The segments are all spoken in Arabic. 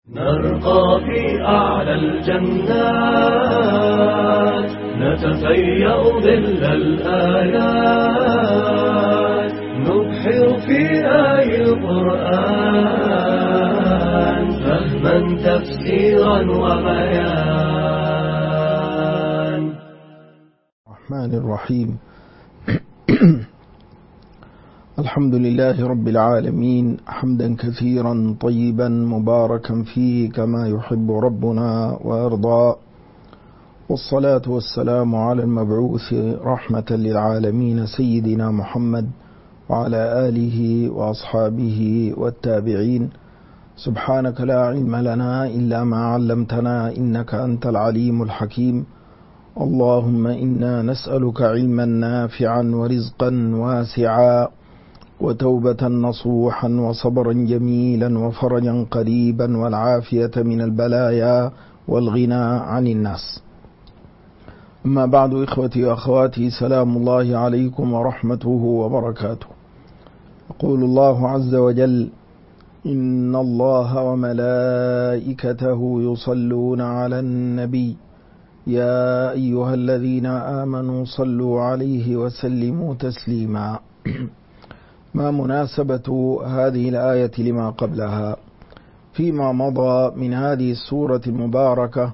نرقى في أعلى الجنات، نتفيأ ظل الآيات، نبحر في آي القرآن فهما تفسيرا وبيان. الرحمن الرحيم. الحمد لله رب العالمين، حمدا كثيرا طيبا مباركا فيه كما يحب ربنا ويرضى، والصلاة والسلام على المبعوث رحمة للعالمين سيدنا محمد وعلى آله وأصحابه والتابعين. سبحانك لا علم لنا إلا ما علمتنا إنك أنت العليم الحكيم. اللهم إنا نسألك علما نافعا ورزقا واسعا وتوبة نصوحا وصبرا جميلا وفرجا قريبا والعافية من البلايا والغنى عن الناس. أما بعد، إخوتي وأخواتي، سلام الله عليكم ورحمته وبركاته. يقول الله عز وجل: إن الله وملائكته يصلون على النبي يا أيها الذين آمنوا صلوا عليه وسلموا تسليما. ما مناسبة هذه الآية لما قبلها؟ فيما مضى من هذه السورة المباركة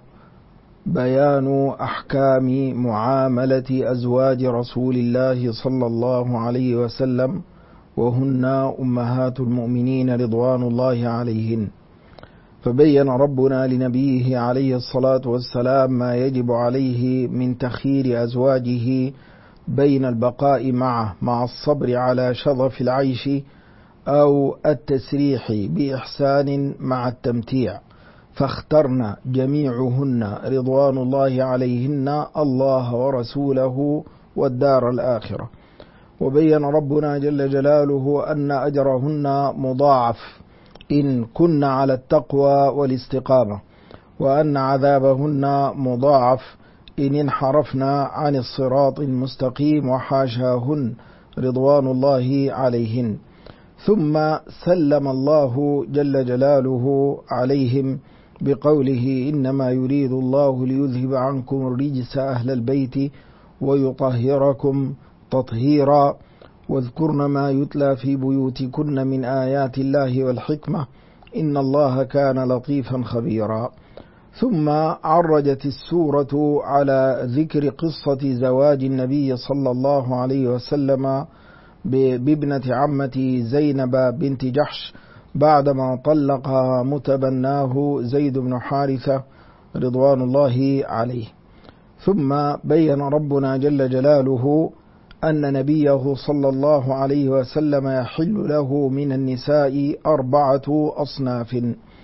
بيان أحكام معاملة أزواج رسول الله صلى الله عليه وسلم، وهن أمهات المؤمنين رضوان الله عليهن. فبين ربنا لنبيه عليه الصلاة والسلام ما يجب عليه من تخيير أزواجه بين البقاء معه مع الصبر على شظف العيش أو التسريح بإحسان مع التمتيع، فاخترن جميعهن رضوان الله عليهن الله ورسوله والدار الآخرة. وبين ربنا جل جلاله أن أجرهن مضاعف إن كن على التقوى والاستقامة، وأن عذابهن مضاعف إن انحرفنا عن الصراط المستقيم وحاشاهن رضوان الله عليهن. ثم سلم الله جل جلاله عليهم بقوله: إنما يريد الله ليذهب عنكم الرجس أهل البيت ويطهركم تطهيرا، واذكرن ما يتلى في بيوتكن من آيات الله والحكمة إن الله كان لطيفا خبيرا. ثم عرجت السورة على ذكر قصة زواج النبي صلى الله عليه وسلم بابنة عمته زينب بنت جحش بعدما طلقها متبناه زيد بن حارثة رضوان الله عليه. ثم بين ربنا جل جلاله أن نبيه صلى الله عليه وسلم يحل له من النساء 4 أصناف،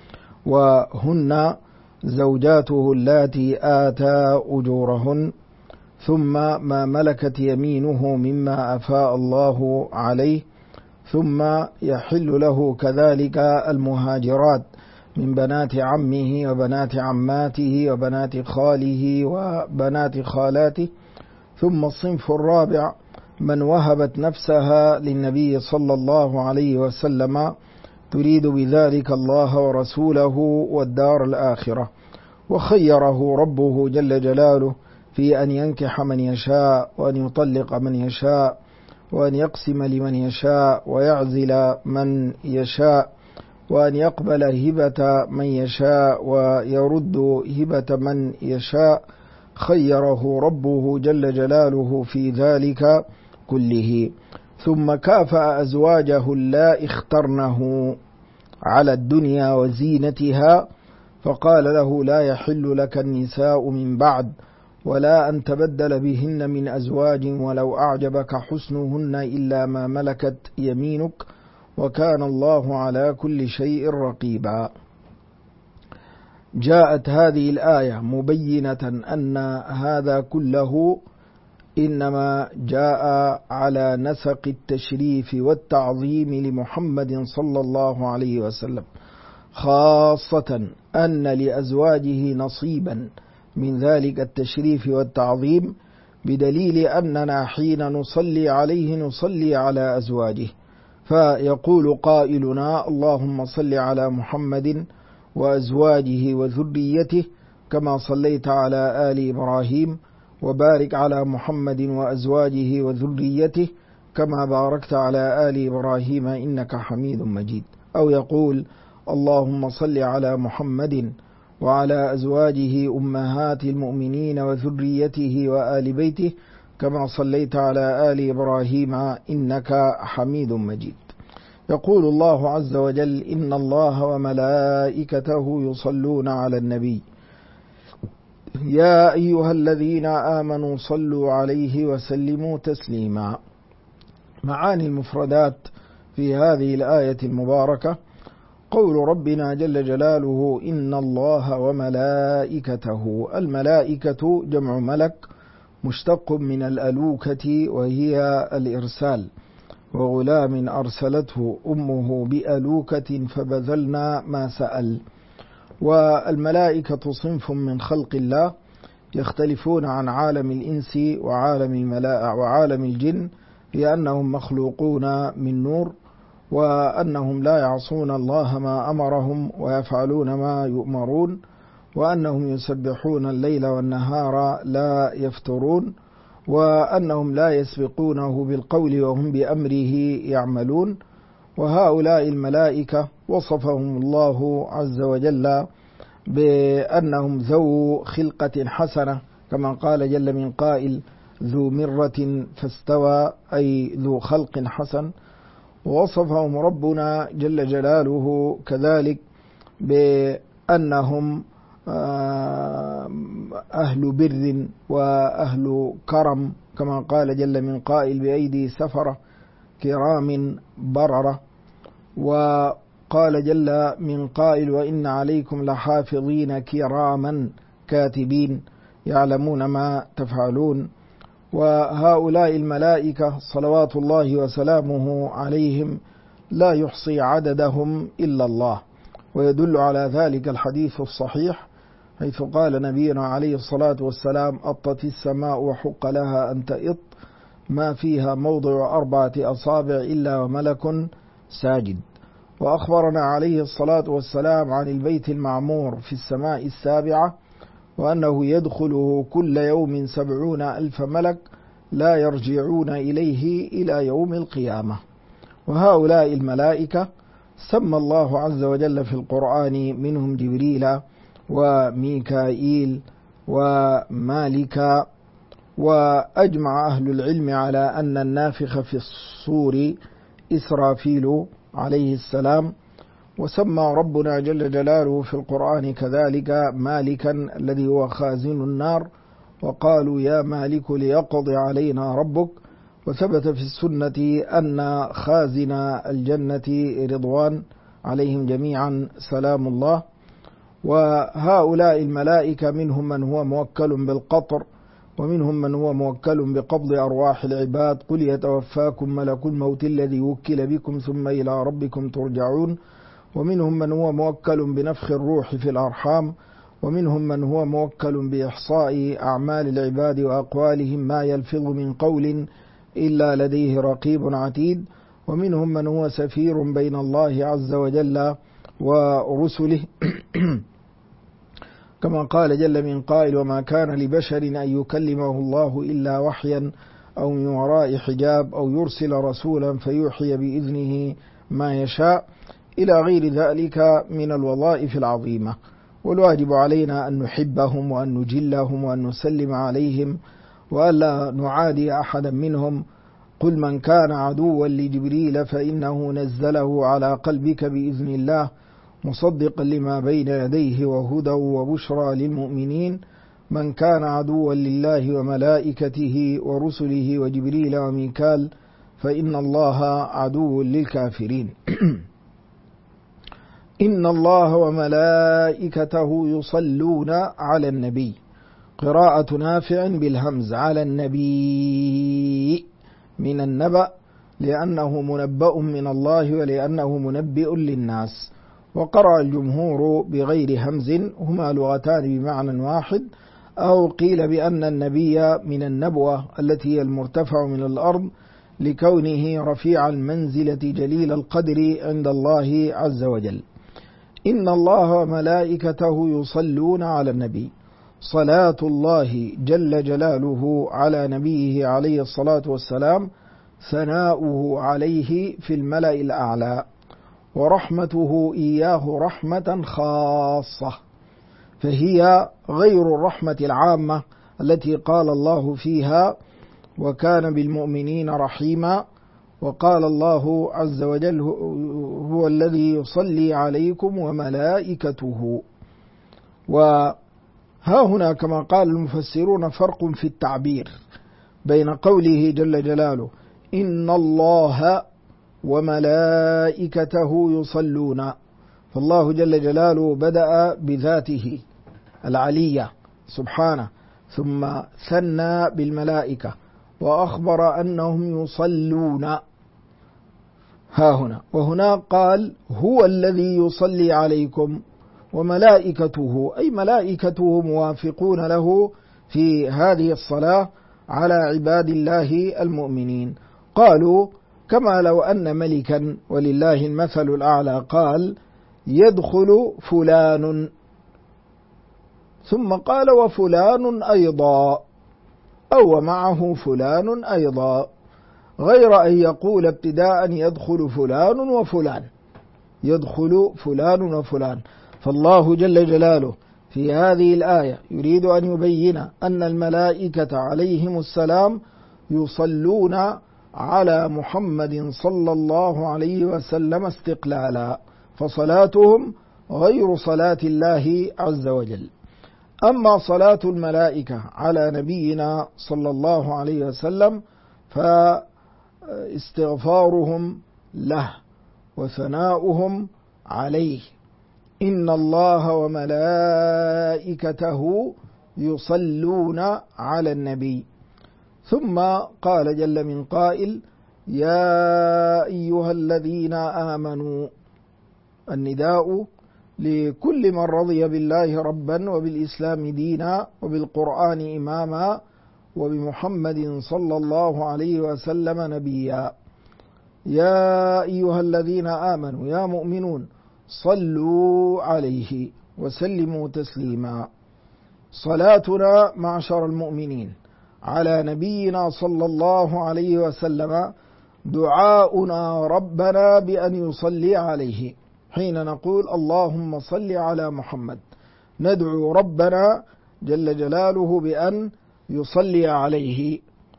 وهن زوجاته اللاتي آتى أجورهن، ثم ما ملكت يمينه مما أفاء الله عليه، ثم يحل له كذلك المهاجرات من بنات عمه وبنات عماته وبنات خاله وبنات خالاته، ثم الصنف الرابع من وهبت نفسها للنبي صلى الله عليه وسلم تريد بذلك الله ورسوله والدار الآخرة، وخيره ربه جل جلاله في أن ينكح من يشاء وأن يطلق من يشاء وأن يقسم لمن يشاء ويعزل من يشاء وأن يقبل هبة من يشاء ويرد هبة من يشاء. خيره ربه جل جلاله في ذلك كله. ثم كافأ أزواجه اللائي اخترنه على الدنيا وزينتها، فقال له: لا يحل لك النساء من بعد ولا أن تبدل بهن من أزواج ولو أعجبك حسنهن إلا ما ملكت يمينك وكان الله على كل شيء رقيبا. جاءت هذه الآية مبينة أن هذا كله إنما جاء على نسق التشريف والتعظيم لمحمد صلى الله عليه وسلم، خاصة أن لأزواجه نصيبا من ذلك التشريف والتعظيم، بدليل أننا حين نصلي عليه نصلي على أزواجه، فيقول قائلنا: اللهم صل على محمد وأزواجه وذريته كما صليت على آل إبراهيم وبارك على محمد وأزواجه وذريته كما باركت على آل إبراهيم إنك حميد مجيد. أو يقول اللهم صل على محمد وعلى أزواجه أمهات المؤمنين وذريته وآل بيته كما صليت على آل إبراهيم إنك حميد مجيد. يقول الله عز وجل إن الله وملائكته يصلون على النبي يا أيها الذين آمنوا صلوا عليه وسلموا تسليما. معاني المفردات في هذه الآية المباركة: قول ربنا جل جلاله إن الله وملائكته. الملائكة جمع ملك مشتق من الألوكة وهي الإرسال، وغلام أرسلته أمه بألوكة فبذلنا ما سأل. والملائكة صنف من خلق الله يختلفون عن عالم الإنس وعالم الجن لأنهم مخلوقون من نور، وأنهم لا يعصون الله ما أمرهم ويفعلون ما يؤمرون، وأنهم يسبحون الليل والنهار لا يفترون، وأنهم لا يسبقونه بالقول وهم بأمره يعملون. وهؤلاء الملائكة وصفهم الله عز وجل بأنهم ذو خلقة حسنة كما قال جل من قائل ذو مرة فاستوى، أي ذو خلق حسن. ووصفهم ربنا جل جلاله كذلك بأنهم أهل بر وأهل كرم كما قال جل من قائل بأيدي سفرة كرام بررة. وقال جل من قائل وإن عليكم لحافظين كراما كاتبين يعلمون ما تفعلون. وهؤلاء الملائكة صلوات الله وسلامه عليهم لا يحصي عددهم إلا الله، ويدل على ذلك الحديث الصحيح حيث قال نبينا عليه الصلاة والسلام أطت السماء وحق لها أن تئط ما فيها موضع 4 أصابع إلا وملك ساجد. وأخبرنا عليه الصلاة والسلام عن البيت المعمور في السماء السابعة وأنه يدخله كل يوم 70,000 ملك لا يرجعون إليه إلى يوم القيامة. وهؤلاء الملائكة سمى الله عز وجل في القرآن منهم جبريل وميكائيل ومالك. وأجمع أهل العلم على أن النافخ في الصور إسرافيل عليه السلام. وسمى ربنا جل جلاله في القرآن كذلك مالكا الذي هو خازن النار، وقالوا يا مالك ليقضي علينا ربك. وثبت في السنة أن خازن الجنة رضوان عليهم جميعا سلام الله. وهؤلاء الملائكة منهم من هو موكل بالقطر، ومنهم من هو موكل بقبض أرواح العباد. قل يتوفاكم ملك الموت الذي وكل بكم ثم إلى ربكم ترجعون. ومنهم من هو موكل بنفخ الروح في الأرحام، ومنهم من هو موكل بإحصاء أعمال العباد وأقوالهم ما يلفظ من قول إلا لديه رقيب عتيد. ومنهم من هو سفير بين الله عز وجل ورسله كما قال جل من قائل وما كان لبشر أن يكلمه الله إلا وحيا أو من وراء حجاب أو يرسل رسولا فيوحي بإذنه ما يشاء إلى غير ذلك من الوظائف العظيمة. والواجب علينا أن نحبهم وأن نجلهم وأن نسلم عليهم وألا نعادي أحدا منهم. قل من كان عدوا لجبريل فإنه نزله على قلبك بإذن الله مصدقا لما بين يديه وهدى وبشرى للمؤمنين. من كان عدوا لله وملائكته ورسله وجبريل وميكال فإن الله عدو للكافرين. إن الله وملائكته يصلون على النبي. قراءة نافع بالهمز على النبي من النبأ لأنه منبأ من الله ولأنه منبئ للناس. وقرأ الجمهور بغير همز، هما لغتان بمعنى واحد. أو قيل بأن النبي من النبوة التي هي المرتفع من الأرض لكونه رفيع المنزلة جليل القدر عند الله عز وجل. إن الله وملائكته يصلون على النبي. صلاة الله جل جلاله على نبيه عليه الصلاة والسلام ثناؤه عليه في الملأ الأعلى، ورحمته إياه رحمة خاصة، فهي غير الرحمة العامة التي قال الله فيها وكان بالمؤمنين رحيما. وقال الله عز وجل هو الذي يصلي عليكم وملائكته. وها هنا كما قال المفسرون فرق في التعبير بين قوله جل جلاله إن الله وملائكته يصلون، فالله جل جلاله بدأ بذاته العلية سبحانه، ثم ثنى بالملائكة وأخبر أنهم يصلون ها هنا. وهنا قال هو الذي يصلي عليكم وملائكته، أي ملائكته موافقون له في هذه الصلاة على عباد الله المؤمنين. قالوا كما لو أن ملكا ولله المثل الأعلى قال يدخل فلان، ثم قال وفلان أيضا، أو معه فلان أيضا، غير أن يقول ابتداء يدخل فلان وفلان، يدخل فلان وفلان. فالله جل جلاله في هذه الآية يريد أن يبين أن الملائكة عليهم السلام يصلون على محمد صلى الله عليه وسلم استقلالا، فصلاتهم غير صلاة الله عز وجل. أما صلاة الملائكة على نبينا صلى الله عليه وسلم فاستغفارهم له وثناؤهم عليه. إن الله وملائكته يصلون على النبي. ثم قال جل من قائل يا أيها الذين آمنوا، النداء لكل من رضي بالله ربا وبالإسلام دينا وبالقرآن إماما وبمحمد صلى الله عليه وسلم نبيا. يا أيها الذين آمنوا، يا مؤمنون، صلوا عليه وسلموا تسليما. صلاتنا معشر المؤمنين على نبينا صلى الله عليه وسلم دعاؤنا ربنا بأن يصلي عليه. حين نقول اللهم صل على محمد ندعو ربنا جل جلاله بأن يصلي عليه.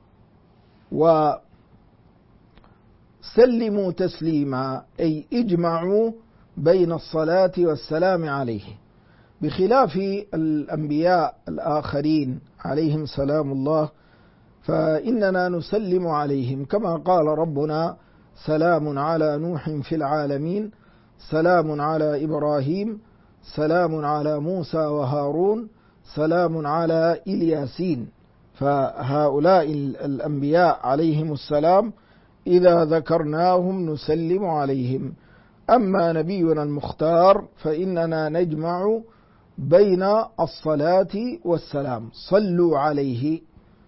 وسلموا تسليما أي اجمعوا بين الصلاة والسلام عليه، بخلاف الأنبياء الآخرين عليهم سلام الله فإننا نسلم عليهم كما قال ربنا سلام على نوح في العالمين، سلام على إبراهيم، سلام على موسى وهارون، سلام على إلياسين. فهؤلاء الأنبياء عليهم السلام إذا ذكرناهم نسلم عليهم. أما نبينا المختار فإننا نجمع بين الصلاة والسلام، صلوا عليه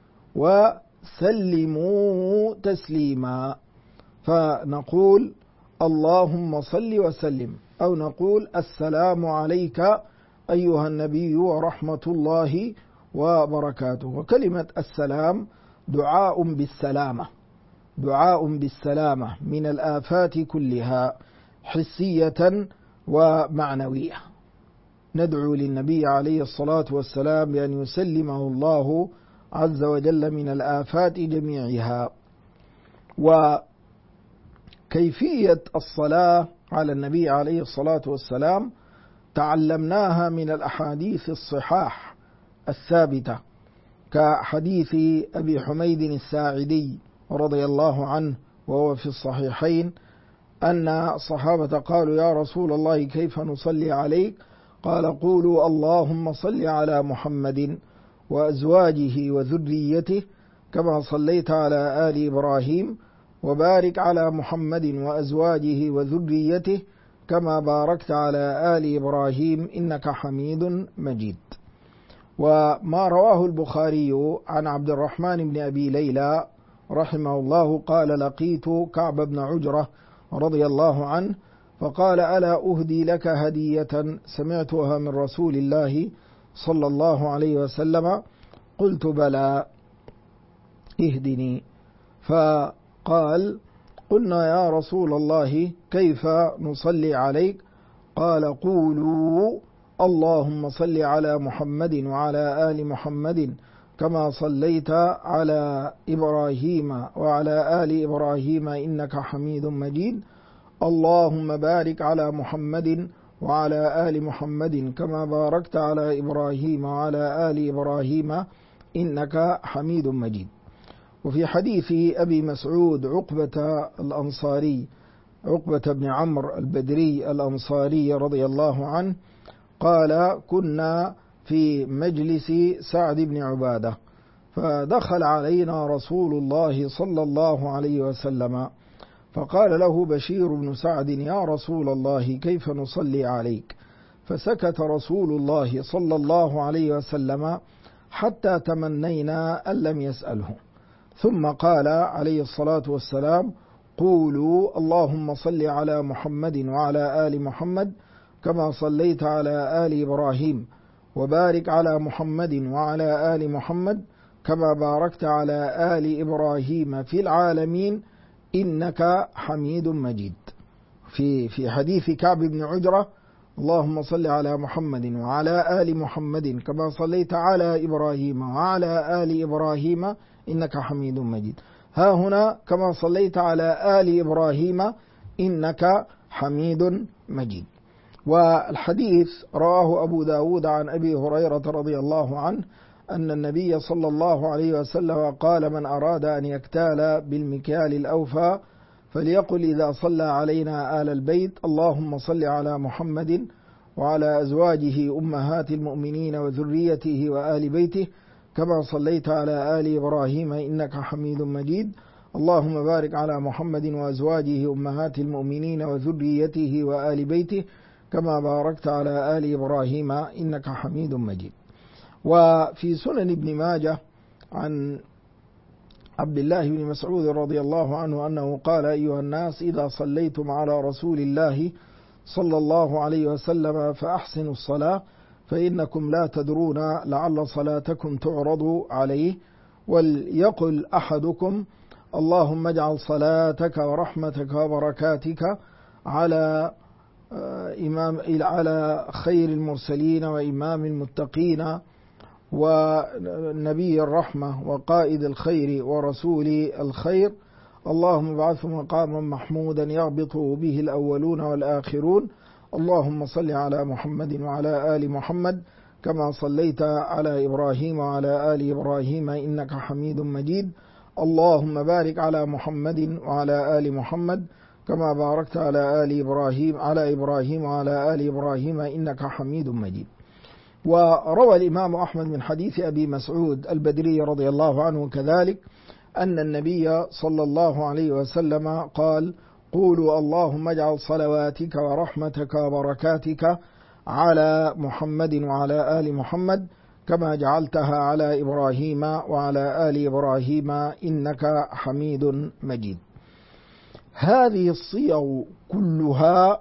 وسلموا تسليما، فنقول اللهم صل وسلم، أو نقول السلام عليك أيها النبي ورحمة الله وبركاته. وكلمة السلام دعاء بالسلامة، دعاء بالسلامة من الآفات كلها حسية ومعنوية. ندعو للنبي عليه الصلاة والسلام بأن يسلمه الله عز وجل من الآفات جميعها. وكيفية الصلاة على النبي عليه الصلاة والسلام تعلمناها من الأحاديث الصحاح الثابتة، كحديث أبي حميد الساعدي رضي الله عنه وهو في الصحيحين أن الصحابة قالوا يا رسول الله كيف نصلي عليك؟ قال قولوا اللهم صل على محمد وأزواجه وذريته كما صليت على آل إبراهيم، وبارك على محمد وأزواجه وذريته كما باركت على آل إبراهيم إنك حميد مجيد. وما رواه البخاري عن عبد الرحمن بن أبي ليلى رحمه الله قال لقيت كعب بن عجرة رضي الله عنه فقال: ألا أهدي لك هدية سمعتها من رسول الله صلى الله عليه وسلم؟ قلت: بلى، اهدني. فقال: قلنا يا رسول الله كيف نصلي عليك؟ قال: قولوا: اللهم صل على محمد وعلى آل محمد كما صليت على إبراهيم وعلى آل إبراهيم إنك حميد مجيد، اللهم بارك على محمد وعلى آل محمد كما باركت على إبراهيم وعلى آل إبراهيم إنك حميد مجيد. وفي حديث أبي مسعود عقبة بن عمرو البدري الأنصاري رضي الله عنه قال: كنا في مجلس سعد بن عبادة، فدخل علينا رسول الله صلى الله عليه وسلم، فقال له بشير بن سعد: يا رسول الله كيف نصلي عليك؟ فسكت رسول الله صلى الله عليه وسلم حتى تمنينا أن لم يسأله، ثم قال عليه الصلاة والسلام: قولوا: اللهم صل على محمد وعلى آل محمد كما صليت على آل إبراهيم، وبارك على محمد وعلى آل محمد كما باركت على آل إبراهيم في العالمين إنك حميد مجيد. في حديث كعب بن عجرة: اللهم صل على محمد وعلى آل محمد كما صليت على إبراهيم وعلى آل إبراهيم إنك حميد مجيد. ها هنا: كما صليت على آل إبراهيم إنك حميد مجيد. والحديث رواه أبو داود عن أبي هريرة رضي الله عنه أن النبي صلى الله عليه وسلم قال: من أراد أن يكتال بالمكيال الأوفى فليقل إذا صلى علينا آل البيت: اللهم صل على محمد وعلى أزواجه أمهات المؤمنين وذريته وآل بيته كما صليت على آل إبراهيم إنك حميد مجيد، اللهم بارك على محمد وأزواجه أمهات المؤمنين وذريته وآل بيته كما باركت على آل إبراهيم إنك حميد مجيد. وفي سنن ابن ماجه عن عبد الله بن مسعود رضي الله عنه أنه قال: أيها الناس، إذا صليتم على رسول الله صلى الله عليه وسلم فأحسنوا الصلاة، فإنكم لا تدرون لعل صلاتكم تعرض عليه، وليقل أحدكم: اللهم اجعل صلاتك ورحمتك وبركاتك على خير المرسلين وإمام المتقين ونبي الرحمة وقائد الخير ورسول الخير، اللهم ابعثه مقاما محمودا يغبط به الأولون والآخرون، اللهم صل على محمد وعلى آل محمد كما صليت على إبراهيم وعلى آل إبراهيم إنك حميد مجيد، اللهم بارك على محمد وعلى آل محمد كما باركت على إبراهيم وعلى آل إبراهيم إنك حميد مجيد. وروى الإمام أحمد من حديث أبي مسعود البدري رضي الله عنه كذلك أن النبي صلى الله عليه وسلم قال: قولوا: اللهم اجعل صلواتك ورحمتك وبركاتك على محمد وعلى آل محمد كما جعلتها على إبراهيم وعلى آل إبراهيم إنك حميد مجيد. هذه الصيغ كلها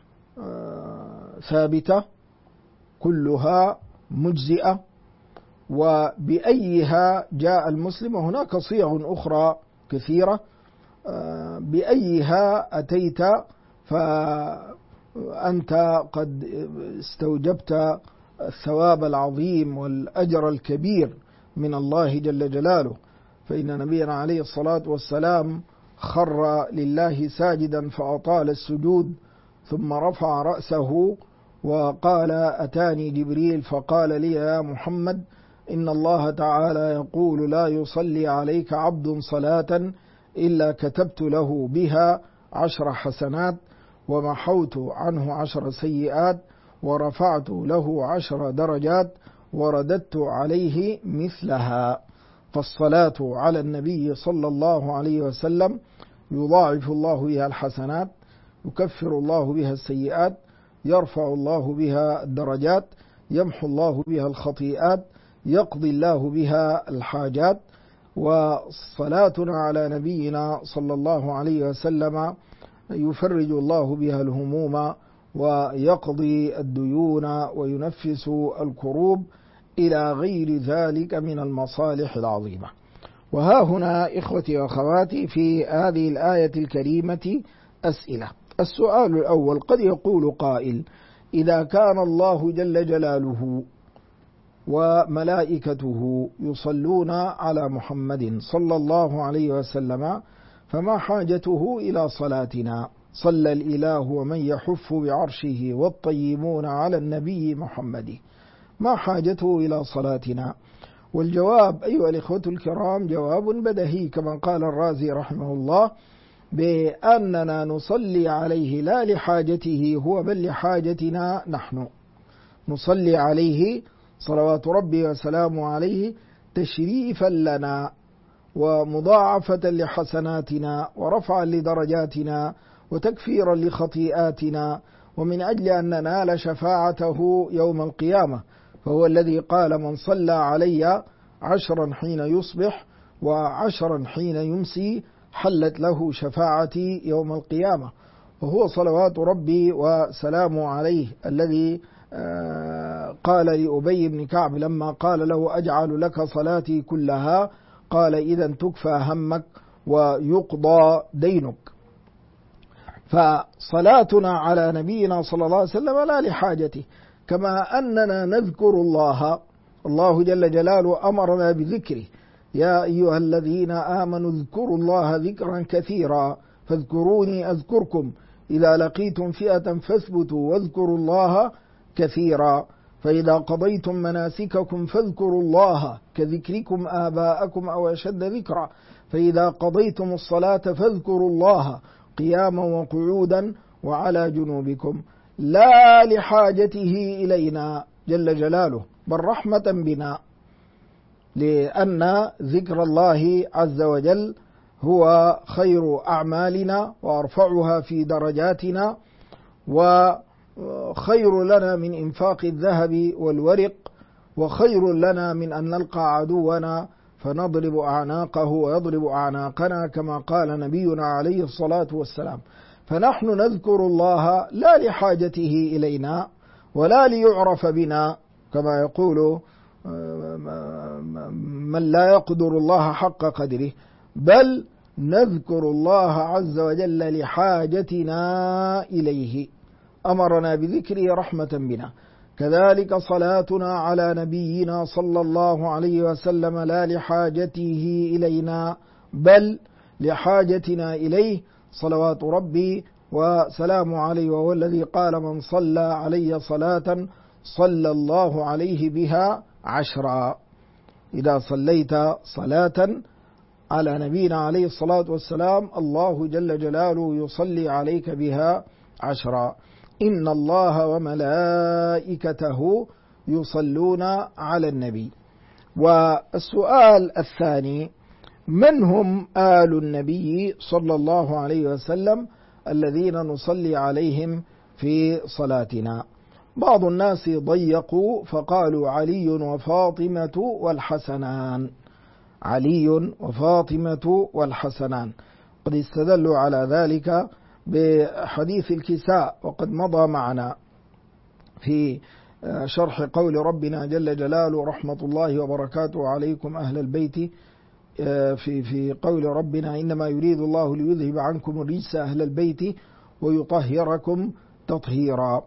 ثابتة، كلها مجزئة، وبأيها جاء المسلم. وهناك صيغ أخرى كثيرة، بأيها أتيت فأنت قد استوجبت الثواب العظيم والأجر الكبير من الله جل جلاله. فإن نبينا عليه الصلاة والسلام خر لله ساجدا فأطال السجود، ثم رفع رأسه وقال: أتاني جبريل فقال لي: يا محمد، إن الله تعالى يقول: لا يصلي عليك عبد صلاة إلا كتبت له بها 10 حسنات، ومحوت عنه 10 سيئات، ورفعت له 10 درجات، ورددت عليه مثلها. فالصلاة على النبي صلى الله عليه وسلم يضاعف الله بها الحسنات، يكفر الله بها السيئات، يرفع الله بها الدرجات، يمحو الله بها الخطيئات، يقضي الله بها الحاجات. وصلاتنا على نبينا صلى الله عليه وسلم يفرج الله بها الهموم ويقضي الديون وينفس الكروب إلى غير ذلك من المصالح العظيمة. وها هنا إخوتي وأخواتي في هذه الآية الكريمة أسئلة. السؤال الأول: قد يقول قائل: إذا كان الله جل جلاله وملائكته يصلون على محمد صلى الله عليه وسلم فما حاجته إلى صلاتنا؟ صلى الإله ومن يحف بعرشه والطيبون على النبي محمد، ما حاجته إلى صلاتنا؟ والجواب أيها الإخوة الكرام جواب بديهي، كما قال الرازي رحمه الله بأننا نصلي عليه لا لحاجته هو بل لحاجتنا نحن. نصلي عليه صلوات ربي وسلامه عليه تشريفا لنا ومضاعفة لحسناتنا ورفعا لدرجاتنا وتكفيرا لخطيئاتنا، ومن أجل أن ننال شفاعته يوم القيامة، فهو الذي قال: من صلى علي 10 حين يصبح و10 حين يمسي حلت له شفاعتي يوم القيامة. وهو صلوات ربي وسلامه عليه الذي قال لأبي بن كعب لما قال له: أجعل لك صلاتي كلها؟ قال: إذا تكفى همك ويقضى دينك. فصلاتنا على نبينا صلى الله عليه وسلم لا لحاجته، كما أننا نذكر الله جل جلاله أمرنا بذكره: يا أيها الذين آمنوا اذكروا الله ذكرا كثيرا فاذكروني أذكركم، إذا لقيتم فئة فاثبتوا واذكروا الله كثيرا، فإذا قضيتم مناسككم فاذكروا الله كذكركم آباءكم أو أشد ذكرا، فإذا قضيتم الصلاة فاذكروا الله قياما وقعودا وعلى جنوبكم، لا لحاجته إلينا جل جلاله بل رحمة بنا، لأن ذكر الله عز وجل هو خير أعمالنا وأرفعها في درجاتنا، وخير لنا من إنفاق الذهب والورق، وخير لنا من أن نلقى عدونا فنضرب أعناقه ويضرب أعناقنا، كما قال نبينا عليه الصلاة والسلام. فنحن نذكر الله لا لحاجته إلينا ولا ليعرف بنا، كما يقول من لا يقدر الله حق قدره، بل نذكر الله عز وجل لحاجتنا إليه، أمرنا بذكره رحمة بنا. كذلك صلاتنا على نبينا صلى الله عليه وسلم لا لحاجته إلينا بل لحاجتنا إليه، صلوات ربي وسلام عليه، وهو الذي قال: من صلى علي صلاة صلى الله عليه بها 10. إذا صليت صلاة على نبينا عليه الصلاة والسلام الله جل جلاله يصلي عليك بها 10. إن الله وملائكته يصلون على النبي. والسؤال الثاني: من هم آل النبي صلى الله عليه وسلم الذين نصلي عليهم في صلاتنا؟ بعض الناس ضيقوا فقالوا: علي وفاطمة والحسنان. علي وفاطمة والحسنان. قد استدلوا على ذلك بحديث الكساء، وقد مضى معنا في شرح قول ربنا جل جلاله: رحمة الله وبركاته عليكم أهل البيت، في قول ربنا: إنما يريد الله ليذهب عنكم الرجس أهل البيت ويطهركم تطهيرا.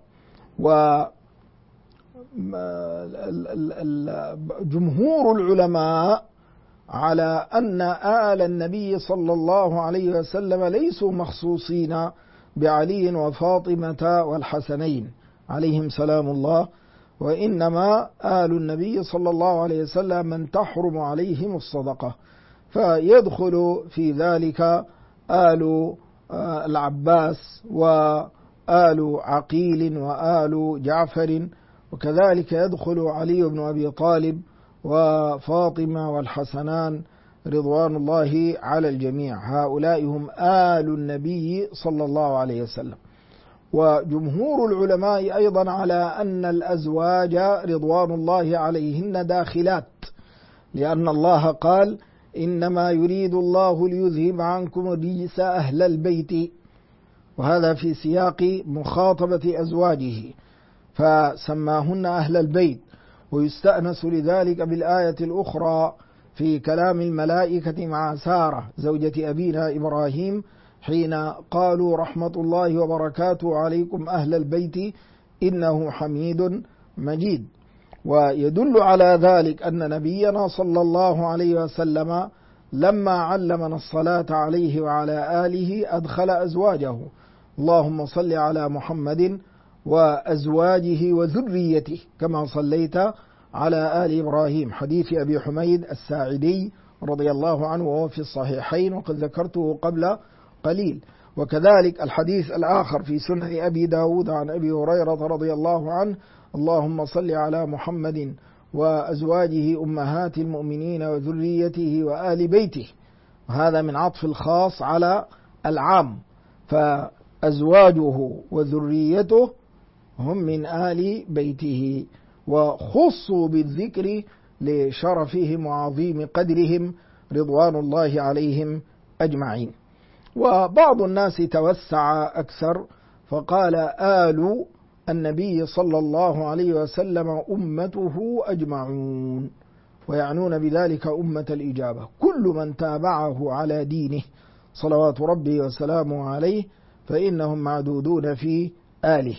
وجمهور العلماء على أن آل النبي صلى الله عليه وسلم ليسوا مخصوصين بعلي وفاطمة والحسنين عليهم سلام الله، وإنما آل النبي صلى الله عليه وسلم من تحرم عليهم الصدقة، فيدخل في ذلك آل العباس وآل عقيل وآل جعفر، وكذلك يدخل علي بن أبي طالب وفاطمة والحسنان رضوان الله على الجميع. هؤلاء هم آل النبي صلى الله عليه وسلم. وجمهور العلماء أيضا على أن الأزواج رضوان الله عليهن داخلات، لأن الله قال: إنما يريد الله ليذهب عنكم الرجس أهل البيت، وهذا في سياق مخاطبة أزواجه فسماهن أهل البيت. ويستأنس لذلك بالآية الأخرى في كلام الملائكة مع سارة زوجة أبينا إبراهيم حين قالوا رحمة الله وبركاته عليكم أهل البيت إنه حميد مجيد. ويدل على ذلك أن نبينا صلى الله عليه وسلم لما علمنا الصلاة عليه وعلى آله أدخل أزواجه، اللهم صل على محمد وأزواجه وذريته كما صليت على آل إبراهيم، حديث أبي حميد الساعدي رضي الله عنه وهو في الصحيحين وقد ذكرته قبل قليل. وكذلك الحديث الآخر في سنن أبي داود عن أبي هريرة رضي الله عنه، اللهم صل على محمد وأزواجه أمهات المؤمنين وذريته وآل بيته، وهذا من عطف الخاص على العام، فأزواجه وذريته هم من آل بيته، وخصوا بالذكر لشرفهم وعظيم قدرهم رضوان الله عليهم أجمعين. وبعض الناس توسع أكثر فقال آل النبي صلى الله عليه وسلم أمته أجمعون، ويعنون بذلك أمة الإجابة، كل من تابعه على دينه صلوات ربي وسلامه عليه فإنهم معدودون في آله.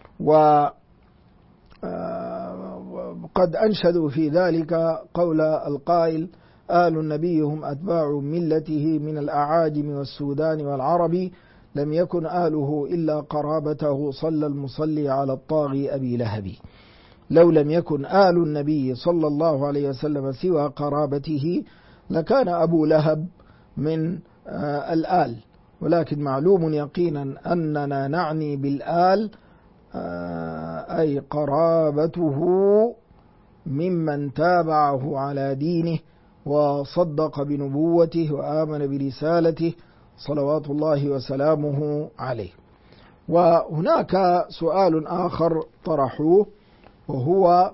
وقد أنشدوا في ذلك قول القائل آل النبي هم أتباع ملته من الأعاجم والسودان والعرب، لم يكن آله إلا قرابته صلى المصلي على الطاغي أبي لهب. لو لم يكن آل النبي صلى الله عليه وسلم سوى قرابته لكان أبو لهب من الآل، ولكن معلوم يقينا أننا نعني بالآل أي قرابته ممن تابعه على دينه وصدق بنبوته وآمن برسالته صلوات الله وسلامه عليه. وهناك سؤال آخر طرحوه وهو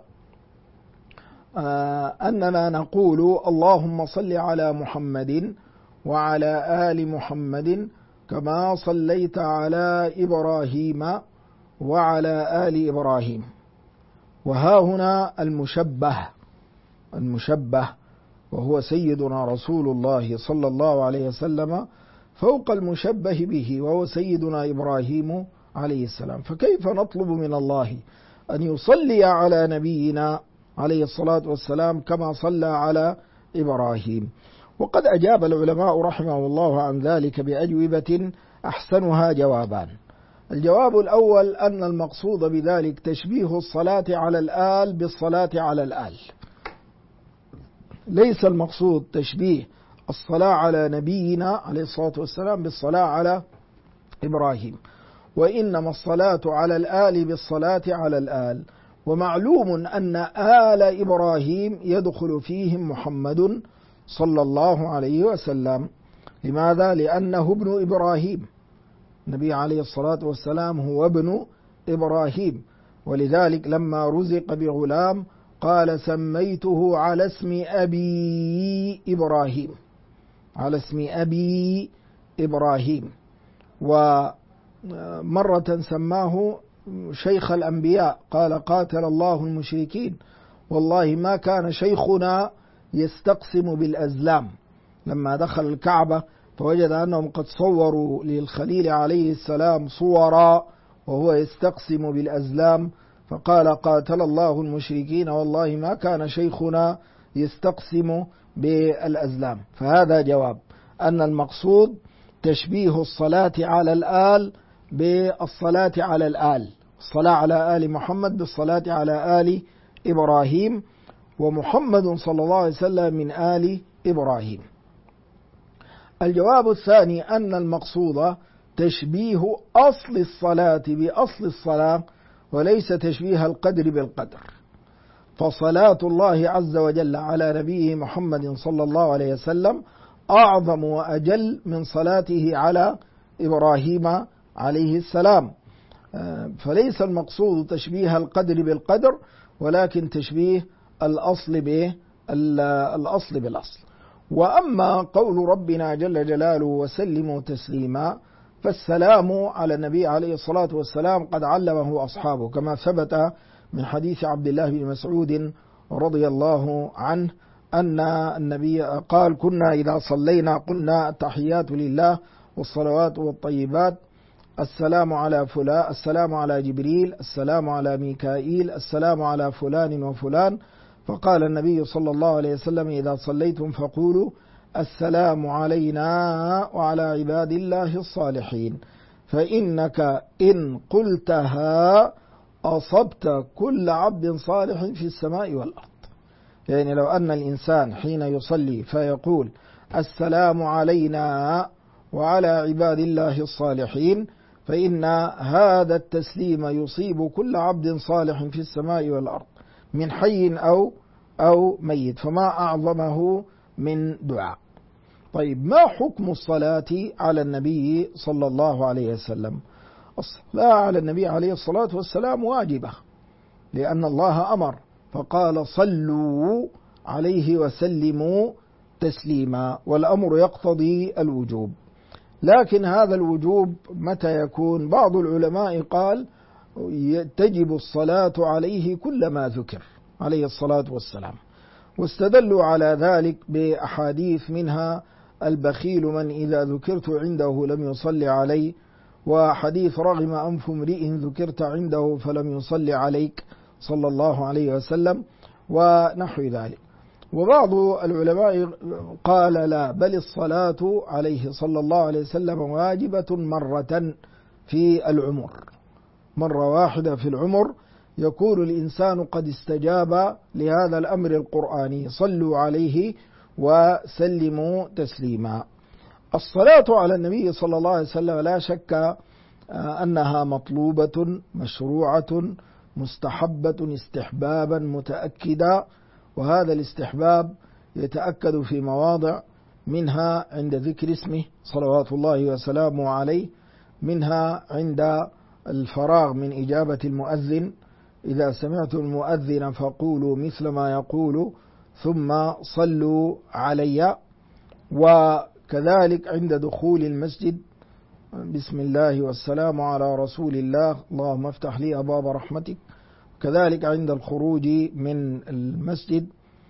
أننا نقول اللهم صل على محمد وعلى آل محمد كما صليت على إبراهيم وعلى آل إبراهيم، وها هنا المشبه وهو سيدنا رسول الله صلى الله عليه وسلم فوق المشبه به وهو سيدنا إبراهيم عليه السلام، فكيف نطلب من الله أن يصلي على نبينا عليه الصلاة والسلام كما صلى على إبراهيم؟ وقد أجاب العلماء رحمه الله عن ذلك بأجوبة أحسنها جوابان. الجواب الأول أن المقصود بذلك تشبيه الصلاة على الآل بالصلاة على الآل، ليس المقصود تشبيه الصلاة على نبينا عليه الصلاة والسلام بالصلاة على إبراهيم، وإنما الصلاة على الآل بالصلاة على الآل. ومعلوم أن آل إبراهيم يدخل فيهم محمد صلى الله عليه وسلم. لماذا؟ لأنه ابن إبراهيم، النبي عليه الصلاة والسلام هو ابن إبراهيم، ولذلك لما رزق بغلام قال سميته على اسم أبي إبراهيم، على اسم أبي إبراهيم. ومرة سماه شيخ الأنبياء، قال قاتل الله المشركين، والله ما كان شيخنا يستقسم بالأزلام. لما دخل الكعبة فوجد أنهم قد صوروا للخليل عليه السلام صورا وهو يستقسم بالأزلام، فقال قاتل الله المشركين، والله ما كان شيخنا يستقسم بالأزلام. فهذا جواب أن المقصود تشبيه الصلاة على الآل بالصلاة على الآل، الصلاة على آل محمد بالصلاة على آل إبراهيم، ومحمد صلى الله عليه وسلم من آل إبراهيم. الجواب الثاني أن المقصود تشبيه أصل الصلاة بأصل الصلاة وليس تشبيه القدر بالقدر، فصلاة الله عز وجل على نبيه محمد صلى الله عليه وسلم أعظم وأجل من صلاته على إبراهيم عليه السلام. فليس المقصود تشبيه القدر بالقدر ولكن تشبيه الأصل بالأصل. وأما قول ربنا جل جلاله وسلموا تسليما فالسلام على النبي عليه الصلاة والسلام قد علمه أصحابه، كما ثبت من حديث عبد الله بن مسعود رضي الله عنه أن النبي قال: كنا إذا صلينا قلنا التحيات لله والصلوات والطيبات، السلام على فلان، السلام على جبريل، السلام على ميكائيل، السلام على فلان وفلان. فقال النبي صلى الله عليه وسلم: إذا صليتم فقولوا السلام علينا وعلى عباد الله الصالحين، فإنك إن قلتها أصبت كل عبد صالح في السماء والأرض. يعني لو أن الإنسان حين يصلي فيقول السلام علينا وعلى عباد الله الصالحين، فإن هذا التسليم يصيب كل عبد صالح في السماء والأرض من حي أو ميت، فما أعظمه من دعاء. طيب، ما حكم الصلاة على النبي صلى الله عليه وسلم؟ الصلاة على النبي عليه الصلاة والسلام واجبة، لأن الله أمر فقال: صلوا عليه وسلموا تسليما، والأمر يقتضي الوجوب. لكن هذا الوجوب متى يكون؟ بعض العلماء قال تجب الصلاة عليه كلما ذكر عليه الصلاة والسلام، واستدلوا على ذلك بأحاديث منها: البخيل من إذا ذكرت عنده لم يصلي علي، وحديث رغم أنف امرئ ذكرت عنده فلم يصلي عليك صلى الله عليه وسلم، ونحو ذلك. وبعض العلماء قال لا، بل الصلاة عليه صلى الله عليه وسلم واجبة مرة في العمر، مرة واحدة في العمر يكون الإنسان قد استجاب لهذا الأمر القرآني: صلوا عليه وسلموا تسليما. الصلاة على النبي صلى الله عليه وسلم لا شك أنها مطلوبة مشروعة مستحبة استحبابا متأكدا، وهذا الاستحباب يتأكد في مواضع، منها عند ذكر اسمه صلوات الله وسلامه عليه، منها عند الفراغ من إجابة المؤذن: إذا سمعتم المؤذن فقولوا مثل ما يقول ثم صلوا علي. وكذلك عند دخول المسجد: بسم الله والسلام على رسول الله، اللهم افتح لي أبواب رحمتك. كذلك عند الخروج من المسجد.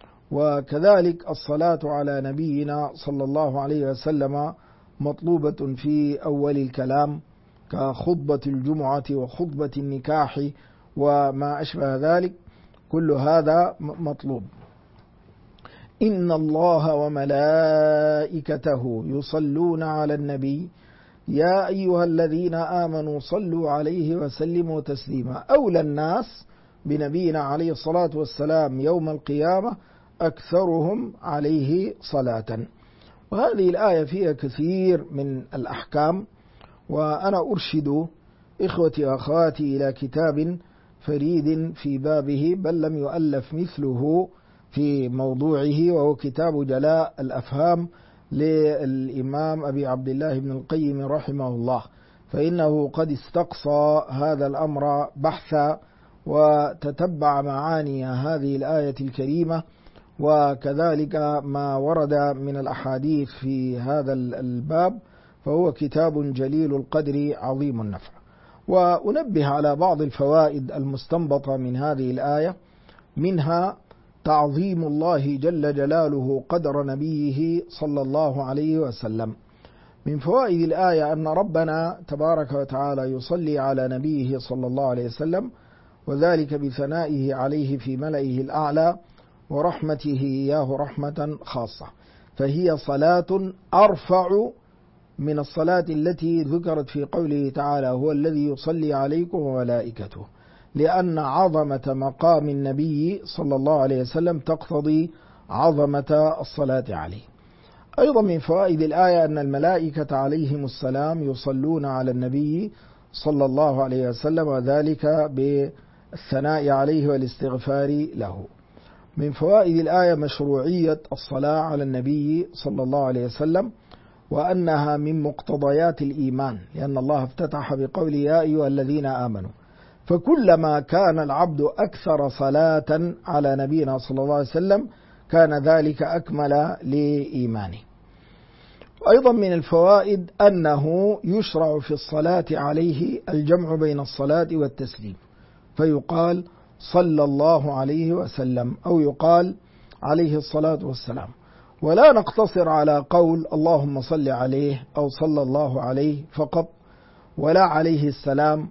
وكذلك الصلاة على نبينا صلى الله عليه وسلم مطلوبة في أول الكلام، كخطبة الجمعة وخطبة النكاح وما أشبه ذلك، كل هذا مطلوب. إن الله وملائكته يصلون على النبي يا أيها الذين آمنوا صلوا عليه وسلموا تسليما. أولى الناس بنبينا عليه الصلاة والسلام يوم القيامة أكثرهم عليه صلاة. وهذه الآية فيها كثير من الأحكام، وأنا أرشد إخوتي وأخواتي إلى كتاب فريد في بابه، بل لم يؤلف مثله في موضوعه، وهو كتاب جلاء الأفهام للإمام أبي عبد الله بن القيم رحمه الله، فإنه قد استقصى هذا الأمر بحثا وتتبع معاني هذه الآية الكريمة، وكذلك ما ورد من الأحاديث في هذا الباب، فهو كتاب جليل القدر عظيم النفع. وأنبه على بعض الفوائد المستنبطة من هذه الآية، منها تعظيم الله جل جلاله قدر نبيه صلى الله عليه وسلم. من فوائد الآية أن ربنا تبارك وتعالى يصلي على نبيه صلى الله عليه وسلم، وذلك بثنائه عليه في ملئه الأعلى ورحمته إياه رحمة خاصة، فهي صلاة أرفع من الصلاة التي ذكرت في قوله تعالى: هو الذي يصلي عليكم وملائكته، لأن عظمة مقام النبي صلى الله عليه وسلم تقتضي عظمة الصلاة عليه. أيضا من فوائد الآية أن الملائكة عليهم السلام يصلون على النبي صلى الله عليه وسلم، وذلك بالثناء عليه والاستغفار له. من فوائد الآية مشروعية الصلاة على النبي صلى الله عليه وسلم، وأنها من مقتضيات الإيمان، لأن الله افتتح بقوله: يا أيها الذين آمنوا. فكلما كان العبد أكثر صلاة على نبينا صلى الله عليه وسلم كان ذلك أكمل لإيمانه. وأيضا من الفوائد أنه يشرع في الصلاة عليه الجمع بين الصلاة والتسليم، فيقال صلى الله عليه وسلم أو يقال عليه الصلاة والسلام، ولا نقتصر على قول اللهم صل عليه أو صلى الله عليه فقط، ولا عليه السلام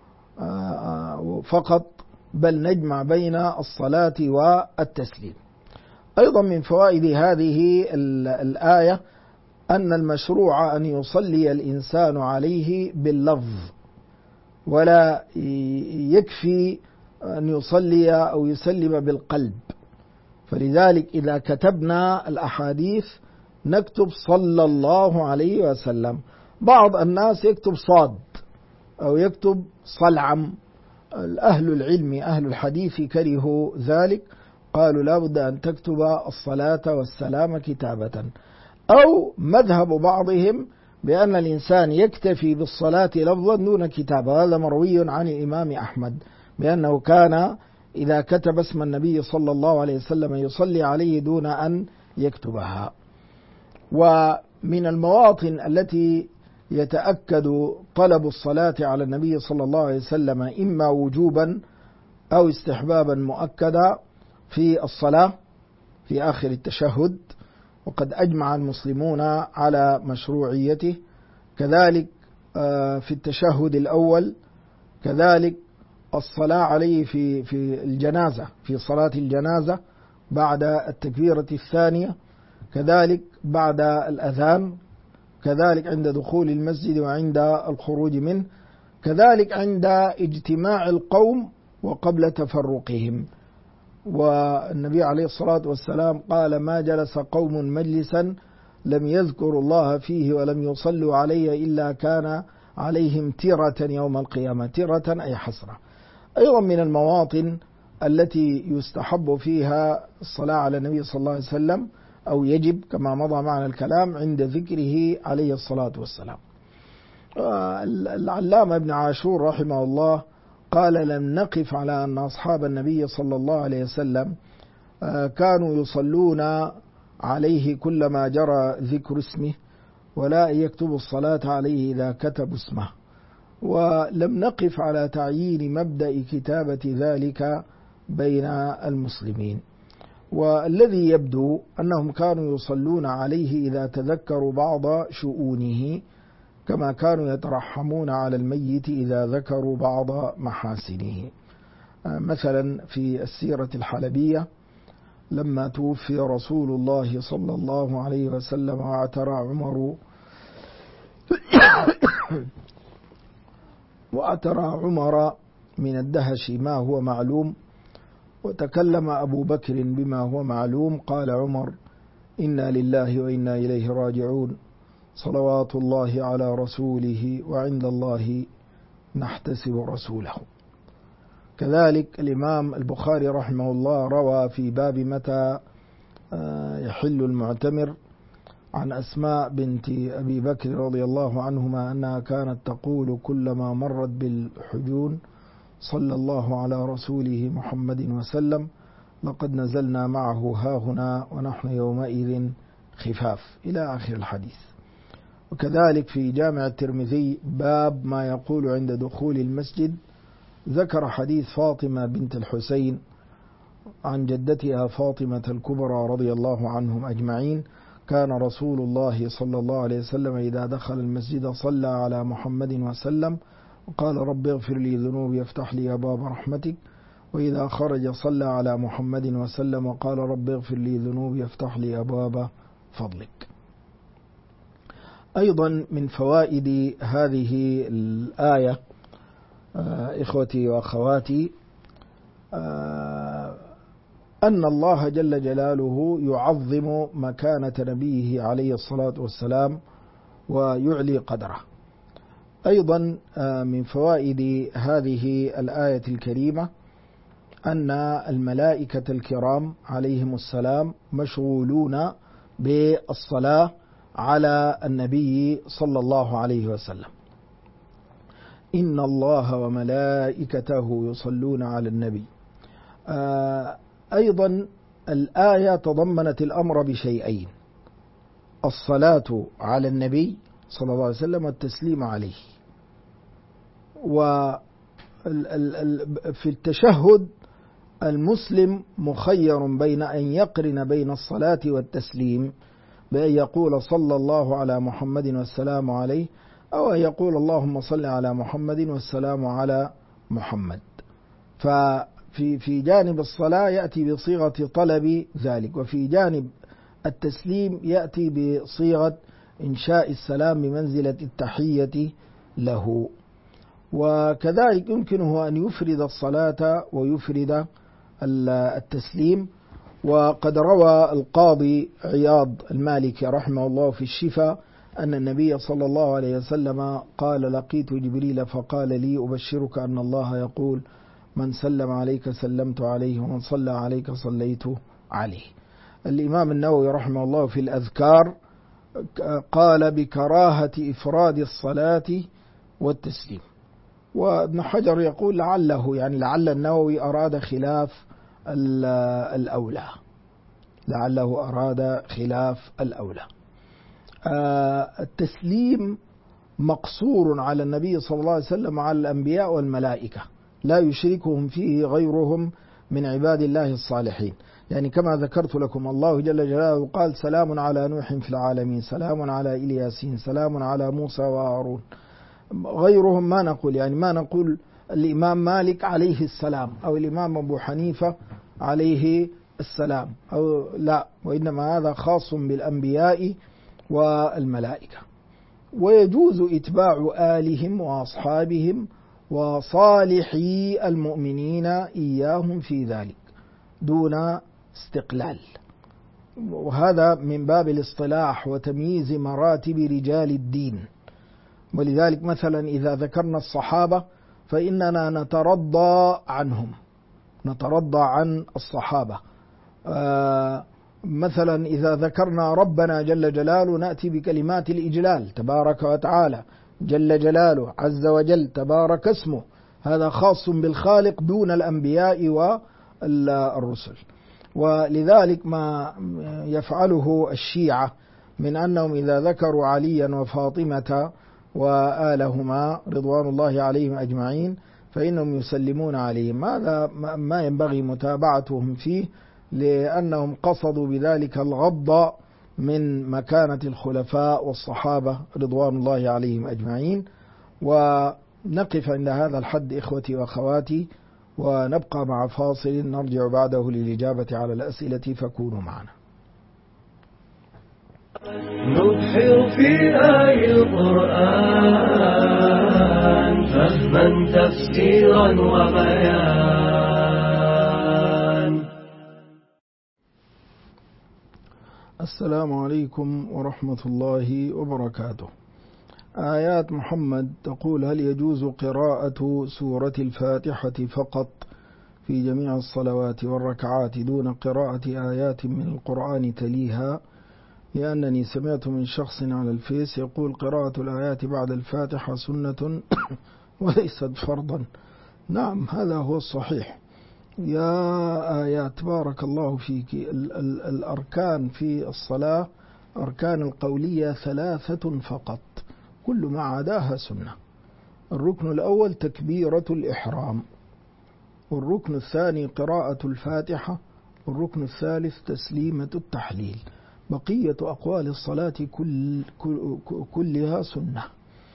فقط، بل نجمع بين الصلاة والتسليم. أيضا من فوائد هذه الآية أن المشروع أن يصلي الإنسان عليه باللفظ، ولا يكفي أن يصلي أو يسلم بالقلب. فلذلك إذا كتبنا الأحاديث نكتب صلى الله عليه وسلم. بعض الناس يكتب صاد أو يكتب صلعم، أهل العلم أهل الحديث كرهوا ذلك، قالوا لا بد أن تكتب الصلاة والسلام كتابة. أو مذهب بعضهم بأن الإنسان يكتفي بالصلاة لفظا دون كتابة، هذا مروي عن الإمام أحمد بأنه كان إذا كتب اسم النبي صلى الله عليه وسلم يصلي عليه دون أن يكتبها. ومن المواطن التي يتأكد طلب الصلاة على النبي صلى الله عليه وسلم إما وجوبا أو استحبابا مؤكدا في الصلاة في آخر التشهد، وقد أجمع المسلمون على مشروعيته، كذلك في التشهد الأول، كذلك الصلاة عليه في الجنازة، في صلاة الجنازة بعد التكبيرة الثانية، كذلك بعد الأذان، كذلك عند دخول المسجد وعند الخروج منه، كذلك عند اجتماع القوم وقبل تفرقهم. والنبي عليه الصلاة والسلام قال ما جلس قوم مجلسا لم يذكروا الله فيه ولم يصلوا عليه إلا كان عليهم تيرة يوم القيامة، تيرة أي حسرة. أيضا من المواطن التي يستحب فيها الصلاة على النبي صلى الله عليه وسلم أو يجب كما مضى معنا الكلام عند ذكره عليه الصلاة والسلام. العلامة ابن عاشور رحمه الله قال لم نقف على أن أصحاب النبي صلى الله عليه وسلم كانوا يصلون عليه كلما جرى ذكر اسمه، ولا يكتب الصلاة عليه إذا كتبوا اسمه، ولم نقف على تعيين مبدأ كتابة ذلك بين المسلمين. والذي يبدو أنهم كانوا يصلون عليه إذا تذكروا بعض شؤونه، كما كانوا يترحمون على الميت إذا ذكروا بعض محاسنه. مثلا في السيرة الحلبية لما توفي رسول الله صلى الله عليه وسلم وأترى عمر من الدهش ما هو معلوم، وتكلم أبو بكر بما هو معلوم، قال عمر إنا لله وإنا إليه راجعون، صلوات الله على رسوله وعند الله نحتسب رسوله. كذلك الإمام البخاري رحمه الله روى في باب متى يحل المعتمر عن أسماء بنت أبي بكر رضي الله عنهما أنها كانت تقول كلما مرت بالحجون صلى الله على رسوله محمد وسلم لقد نزلنا معه هاهنا ونحن يومئذ خفاف، إلى آخر الحديث. وكذلك في جامع الترمذي باب ما يقول عند دخول المسجد ذكر حديث فاطمة بنت الحسين عن جدتها فاطمة الكبرى رضي الله عنهم أجمعين، كان رسول الله صلى الله عليه وسلم إذا دخل المسجد صلى على محمد وسلم وقال رب اغفر لي ذنوبي افتح لي أبواب رحمتك، وإذا خرج صلى على محمد وسلم وقال رب اغفر لي ذنوبي افتح لي أبواب فضلك. أيضا من فوائد هذه الآية إخوتي وأخواتي أن الله جل جلاله يعظم مكانة نبيه عليه الصلاة والسلام ويعلي قدره. أيضا من فوائد هذه الآية الكريمة أن الملائكة الكرام عليهم السلام مشغولون بالصلاة على النبي صلى الله عليه وسلم. إن الله وملائكته يصلون على النبي. أيضا الآية تضمنت الأمر بشيئين، الصلاة على النبي صلى الله عليه وسلم والتسليم عليه. وفي التشهد المسلم مخير بين أن يقرن بين الصلاة والتسليم بأن يقول صلى الله على محمد والسلام عليه، أو أن يقول اللهم صل على محمد والسلام على محمد. ففي جانب الصلاة يأتي بصيغة طلب ذلك، وفي جانب التسليم يأتي بصيغة إنشاء السلام بمنزلة التحية له. وكذلك يمكنه أن يفرد الصلاة ويفرد التسليم. وقد روى القاضي عياض المالكي رحمه الله في الشفاء أن النبي صلى الله عليه وسلم قال: لقيت جبريل فقال لي: أبشرك أن الله يقول: من سلم عليك سلمت عليه، ومن صلى عليك صليت عليه. الإمام النووي رحمه الله في الأذكار قال بكراهة إفراد الصلاة والتسليم. وابن حجر يقول لعله، يعني لعل النووي أراد خلاف الأولى، لعله أراد خلاف الأولى. التسليم مقصور على النبي صلى الله عليه وسلم على الأنبياء والملائكة، لا يشركهم فيه غيرهم من عباد الله الصالحين. يعني كما ذكرت لكم الله جل جلاله قال: سلام على نوح في العالمين، سلام على إلياسين، سلام على موسى وهارون. غيرهم ما نقول، يعني ما نقول الإمام مالك عليه السلام أو الإمام أبو حنيفة عليه السلام، أو لا، وإنما هذا خاص بالأنبياء والملائكة. ويجوز إتباع آلهم وأصحابهم وصالحي المؤمنين إياهم في ذلك دون استقلال، وهذا من باب الاصطلاح وتمييز مراتب رجال الدين. ولذلك مثلا إذا ذكرنا الصحابة فإننا نترضى عنهم، نترضى عن الصحابة. مثلا إذا ذكرنا ربنا جل جلاله نأتي بكلمات الإجلال: تبارك وتعالى، جل جلاله، عز وجل، تبارك اسمه. هذا خاص بالخالق دون الأنبياء والرسل. ولذلك ما يفعله الشيعة من أنهم إذا ذكروا عليا وفاطمة وآلهما رضوان الله عليهم أجمعين فإنهم يسلمون عليهم. هذا ما ينبغي متابعتهم فيه، لأنهم قصدوا بذلك الغض من مكانة الخلفاء والصحابة رضوان الله عليهم أجمعين. ونقف عند هذا الحد إخوتي وأخواتي، ونبقى مع فاصل نرجع بعده للإجابة على الأسئلة، فكونوا معنا. نبحر في آي القرآن فهما تفسيرا وبيان. السلام عليكم ورحمة الله وبركاته. آيات محمد تقول: هل يجوز قراءة سورة الفاتحة فقط في جميع الصلوات والركعات دون قراءة آيات من القرآن تليها؟ لأنني سمعت من شخص على الفيس يقول: قراءة الآيات بعد الفاتحة سنة وليست فرضا. نعم، هذا هو الصحيح يا آيات، بارك الله فيك. الأركان في الصلاة أركان القولية 3 فقط، كل ما عداها سنة. الركن الأول تكبيرة الإحرام، والركن الثاني قراءة الفاتحة، والركن الثالث تسليمة التحليل. بقية أقوال الصلاة كلها سنة.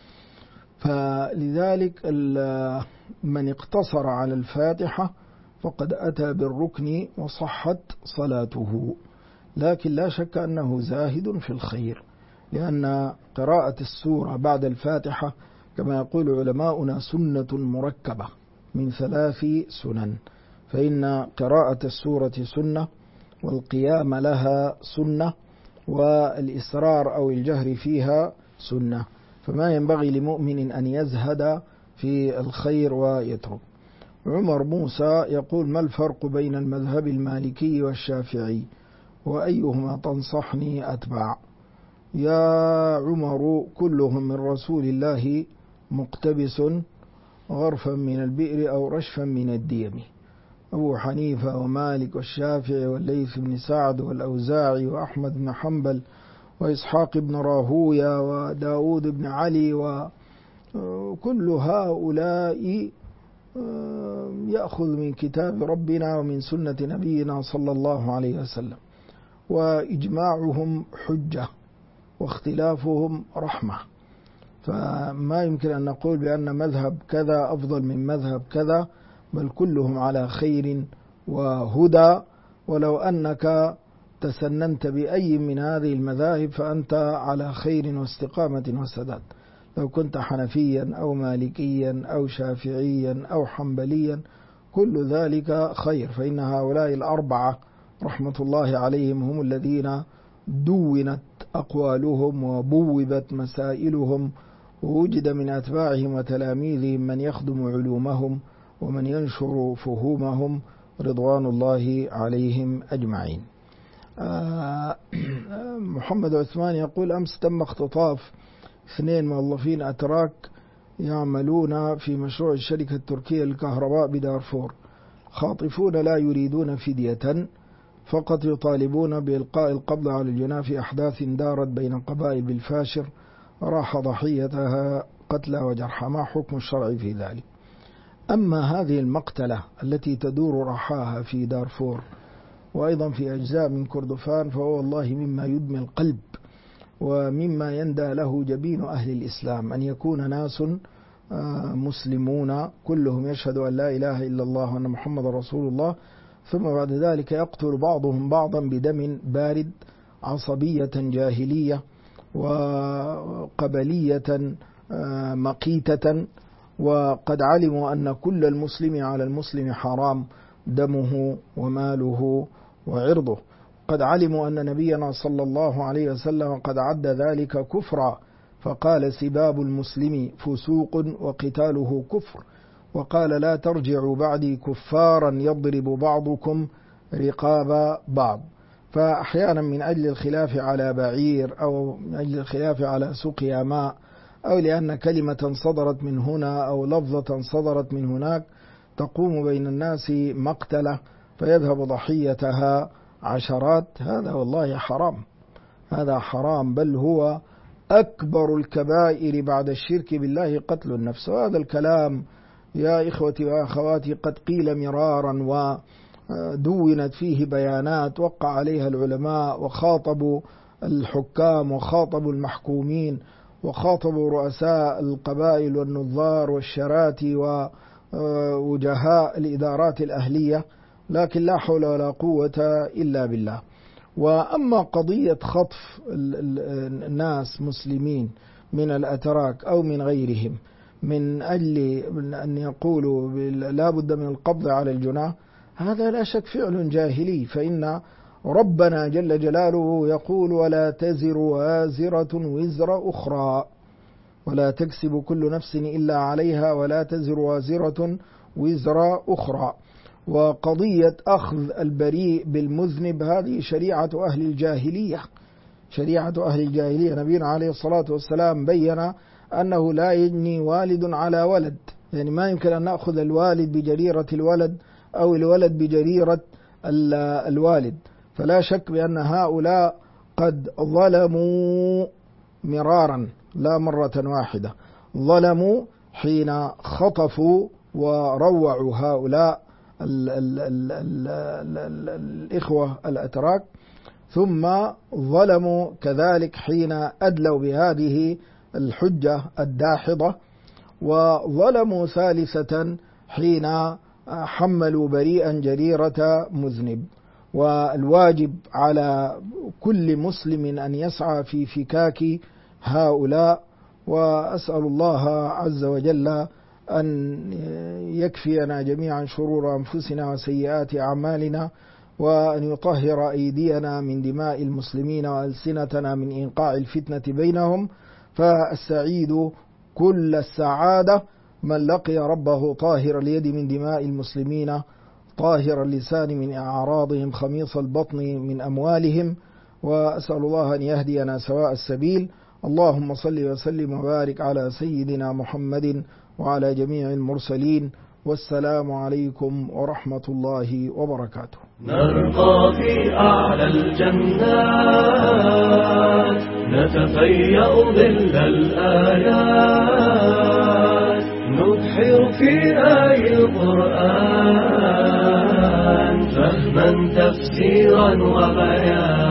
فلذلك من اقتصر على الفاتحة فقد أتى بالركن وصحت صلاته، لكن لا شك أنه زاهد في الخير، لأن قراءة السورة بعد الفاتحة كما يقول علماؤنا سنة مركبة من 3 سنن. فإن قراءة السورة سنة، والقيام لها سنة، والإسرار أو الجهر فيها سنة. فما ينبغي لمؤمن أن يزهد في الخير ويترك. عمر موسى يقول: ما الفرق بين المذهب المالكي والشافعي، وأيهما تنصحني أتبع؟ يا عمر، كلهم من رسول الله مقتبس غرفا من البئر أو رشفا من الديم. أبو حنيفة ومالك والشافعي والليث بن سعد والأوزاعي وأحمد بن حنبل وإسحاق بن راهوية وداود بن علي، وكل هؤلاء يأخذ من كتاب ربنا ومن سنة نبينا صلى الله عليه وسلم، وإجماعهم حجة واختلافهم رحمة. فما يمكن أن نقول بأن مذهب كذا أفضل من مذهب كذا، بل كلهم على خير وهدى. ولو أنك تسننت بأي من هذه المذاهب فأنت على خير واستقامة وسداد، لو كنت حنفيا أو مالكيا أو شافعيا أو حنبليا كل ذلك خير، فإن هؤلاء الأربعة رحمة الله عليهم هم الذين دونت أقوالهم وبوبت مسائلهم، ووجد من أتباعهم وتلاميذهم من يخدم علومهم ومن ينشر فهومهم رضوان الله عليهم أجمعين. محمد عثمان يقول: أمس تم اختطاف 2 موظفين أتراك يعملون في مشروع الشركة التركية للكهرباء بدارفور، خاطفون لا يريدون فدية، فقط يطالبون بإلقاء القبض على الجناه في أحداث دارت بين قبائل بالفاشر، راح ضحيتها قتلى وجرحى، ما حكم الشرع في ذلك؟ أما هذه المقتلة التي تدور رحاها في دارفور وأيضا في أجزاء من كردفان، فهو والله مما يدمي القلب ومما يندى له جبين أهل الإسلام، أن يكون ناس مسلمون كلهم يشهد أن لا إله إلا الله وأن محمد رسول الله، ثم بعد ذلك يقتل بعضهم بعضا بدم بارد، عصبية جاهلية وقبلية مقيتة، وقد علموا أن كل المسلم على المسلم حرام دمه وماله وعرضه. قد علموا أن نبينا صلى الله عليه وسلم قد عد ذلك كفرا، فقال: سباب المسلم فسوق وقتاله كفر، وقال: لا ترجعوا بعدي كفارا يضرب بعضكم رقاب بعض. فأحيانا من أجل الخلاف على بعير أو من أجل الخلاف على سقيا ماء أو لأن كلمة صدرت من هنا أو لفظة صدرت من هناك تقوم بين الناس مقتلة فيذهب ضحيتها عشرات، هذا والله حرام، هذا حرام، بل هو أكبر الكبائر بعد الشرك بالله قتل النفس. وهذا الكلام يا إخوتي وأخواتي قد قيل مرارا ودونت فيه بيانات وقع عليها العلماء، وخاطبوا الحكام وخاطبوا المحكومين وخاطبوا رؤساء القبائل والنظار والشراتي ووجهاء الإدارات الأهلية، لكن لا حول ولا قوة إلا بالله. وأما قضية خطف الناس مسلمين من الأتراك أو من غيرهم من أجل أن يقولوا لا بد من القبض على الجناه، هذا لا شك فعل جاهلي، فإن ربنا جل جلاله يقول: ولا تزر وازرة وزر أخرى، ولا تكسب كل نفس إلا عليها ولا تزر وازرة وزر أخرى. وقضية أخذ البريء بالمذنب هذه شريعة أهل الجاهلية، شريعة أهل الجاهلية. نبينا عليه الصلاة والسلام بيّن أنه لا يجني والد على ولد، يعني ما يمكن أن نأخذ الوالد بجريرة الولد أو الولد بجريرة الوالد. فلا شك بأن هؤلاء قد ظلموا مرارا لا مرة واحدة، ظلموا حين خطفوا وروعوا هؤلاء الإخوة الأتراك، ثم ظلموا كذلك حين أدلوا بهذه الحجة الداحضة، وظلموا ثالثة حين حملوا بريئا جريرة مذنب. والواجب على كل مسلم أن يسعى في فكاك هؤلاء، وأسأل الله عز وجل أن يكفينا جميعا شرور أنفسنا وسيئات أعمالنا، وأن يطهر أيدينا من دماء المسلمين وألسنتنا من إيقاع الفتنة بينهم. فالسعيد كل السعادة من لقي ربه طاهر اليد من دماء المسلمين، طاهر اللسان من أعراضهم، خميص البطن من أموالهم. وأسأل الله أن يهدينا سواء السبيل. اللهم صل وسلم وبارك على سيدنا محمد وعلى جميع المرسلين، والسلام عليكم ورحمة الله وبركاته. نرقى في أعلى الجنات، نتفيأ ظل الآيات، نبحر في آي القرآن فهما تفسيرا وبيانا.